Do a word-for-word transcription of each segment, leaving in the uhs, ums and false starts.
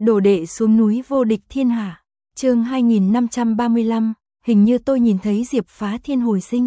Đồ đệ xuống núi vô địch thiên hạ. Chương hai nghìn năm trăm ba mươi lăm, hình như tôi nhìn thấy Diệp Phá Thiên hồi sinh.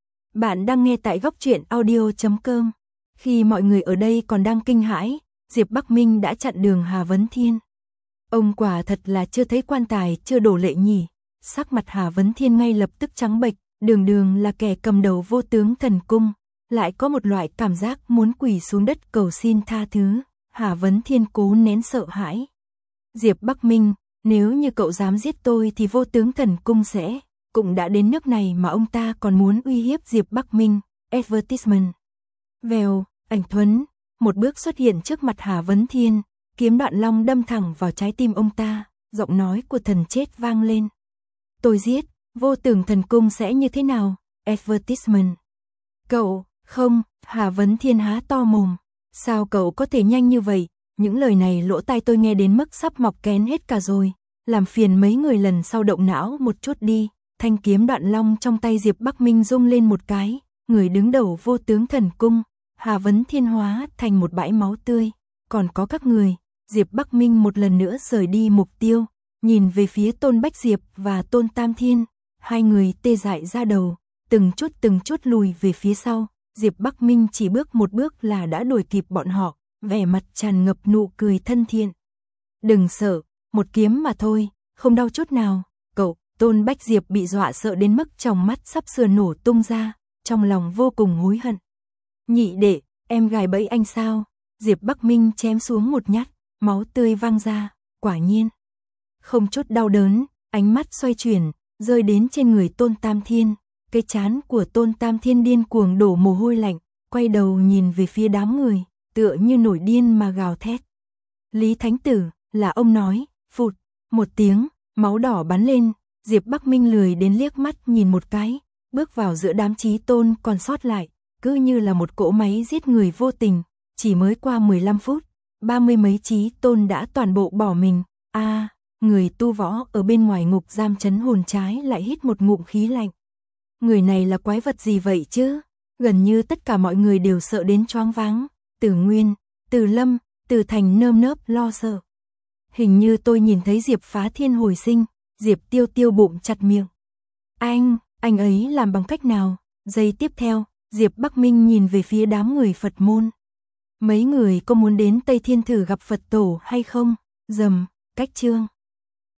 Bạn đang nghe tại góc truyện audio chấm com. Khi mọi người ở đây còn đang kinh hãi, Diệp Bắc Minh đã chặn đường Hà Vấn Thiên. Ông quả thật là chưa thấy quan tài chưa đổ lệ nhỉ. Sắc mặt Hà Vấn Thiên ngay lập tức trắng bệch, đường đường là kẻ cầm đầu vô tướng thần cung, lại có một loại cảm giác muốn quỳ xuống đất cầu xin tha thứ. Hà Vấn Thiên cố nén sợ hãi. Diệp Bắc Minh, nếu như cậu dám giết tôi thì vô tướng thần cung sẽ, cũng đã đến nước này mà ông ta còn muốn uy hiếp Diệp Bắc Minh. Advertisement. Vèo, ảnh thuấn, một bước xuất hiện trước mặt Hà Vấn Thiên, kiếm đoạn long đâm thẳng vào trái tim ông ta, giọng nói của thần chết vang lên. Tôi giết, vô tướng thần cung sẽ như thế nào? Advertisement. Cậu, không, Hà Vấn Thiên há to mồm. Sao cậu có thể nhanh như vậy? Những lời này lỗ tai tôi nghe đến mức sắp mọc kén hết cả rồi. Làm phiền mấy người lần sau động não một chút đi. Thanh kiếm đoạn long trong tay Diệp Bắc Minh rung lên một cái. Người đứng đầu vô tướng thần cung, Hà Vấn Thiên hóa thành một bãi máu tươi. Còn có các người, Diệp Bắc Minh một lần nữa rời đi mục tiêu. Nhìn về phía Tôn Bách Diệp và Tôn Tam Thiên. Hai người tê dại ra đầu, từng chút từng chút lùi về phía sau. Diệp Bắc Minh chỉ bước một bước là đã đuổi kịp bọn họ, vẻ mặt tràn ngập nụ cười thân thiện. Đừng sợ, một kiếm mà thôi, không đau chút nào. Cậu, Tôn Bách Diệp bị dọa sợ đến mức trong mắt sắp sửa nổ tung ra, trong lòng vô cùng hối hận. Nhị đệ, em gài bẫy anh sao? Diệp Bắc Minh chém xuống một nhát, máu tươi văng ra, quả nhiên. Không chút đau đớn, ánh mắt xoay chuyển, rơi đến trên người Tôn Tam Thiên. Cái trán của Tôn Tam Thiên điên cuồng đổ mồ hôi lạnh, quay đầu nhìn về phía đám người, tựa như nổi điên mà gào thét. Lý Thánh Tử, là ông nói, phụt, một tiếng, máu đỏ bắn lên, Diệp Bắc Minh lười đến liếc mắt nhìn một cái, bước vào giữa đám chí tôn còn sót lại, cứ như là một cỗ máy giết người vô tình, chỉ mới qua mười lăm phút, ba mươi mấy chí tôn đã toàn bộ bỏ mình. A, à, người tu võ ở bên ngoài ngục giam trấn hồn trái lại hít một ngụm khí lạnh. Người này là quái vật gì vậy chứ? Gần như tất cả mọi người đều sợ đến choáng váng. Từ Nguyên, Từ Lâm, Từ Thành nơm nớp lo sợ. Hình như tôi nhìn thấy Diệp Phá Thiên hồi sinh. Diệp Tiêu Tiêu bụng chặt miệng. Anh, anh ấy làm bằng cách nào? Giây tiếp theo, Diệp Bắc Minh nhìn về phía đám người Phật môn. Mấy người có muốn đến Tây Thiên thử gặp Phật tổ hay không? Dầm, cách chương.